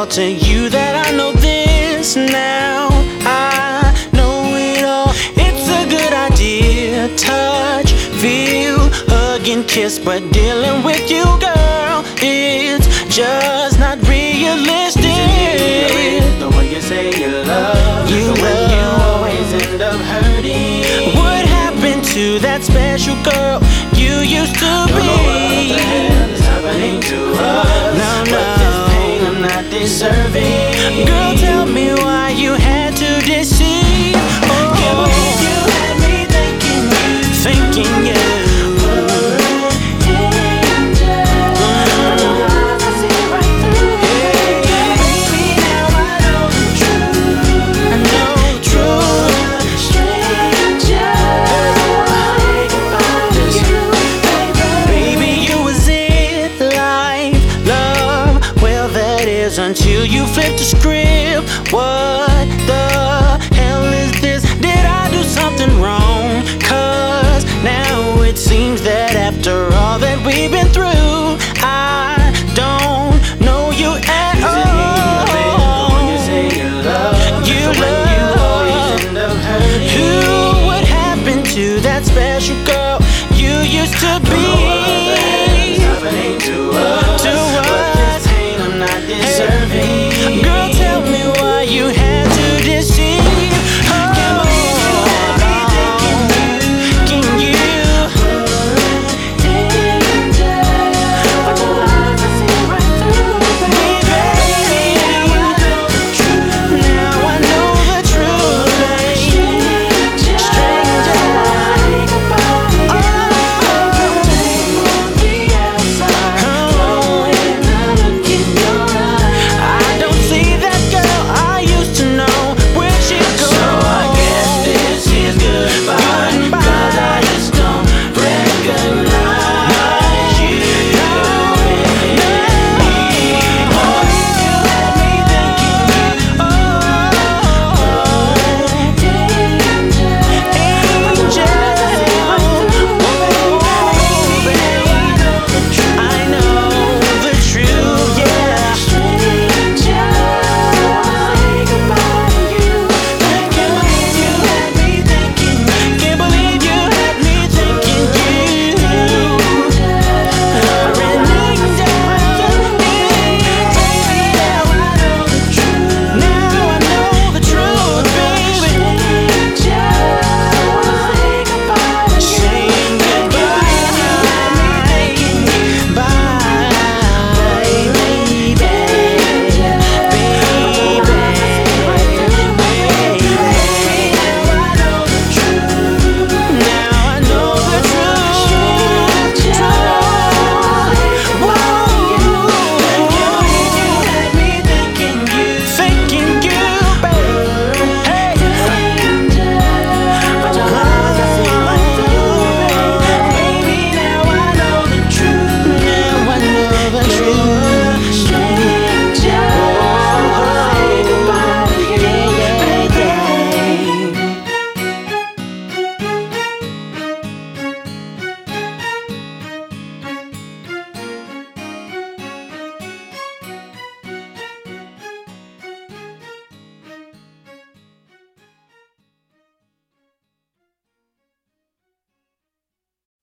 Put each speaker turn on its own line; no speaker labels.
to you that I know this now. I know it all. It's a good idea. Touch, feel, hug and kiss, but dealing with you, girl, it's just not realistic.
The way you say you love,
you
the way you always end up hurting.
What happened to that special girl you used to
Don't
be?
know what the hell is happening to us.
No,
but this pain I'm not deserving.
Girl, tell me why you had to deceive.
Can't believe you had me
thinking you. Until you flip the script. What the hell is this? Did I do something wrong? Cause now it seems that after all that we've been through, I don't know you at all.
You say you love,
you
always end up hurting.
Who? What happened to that special girl you used to be?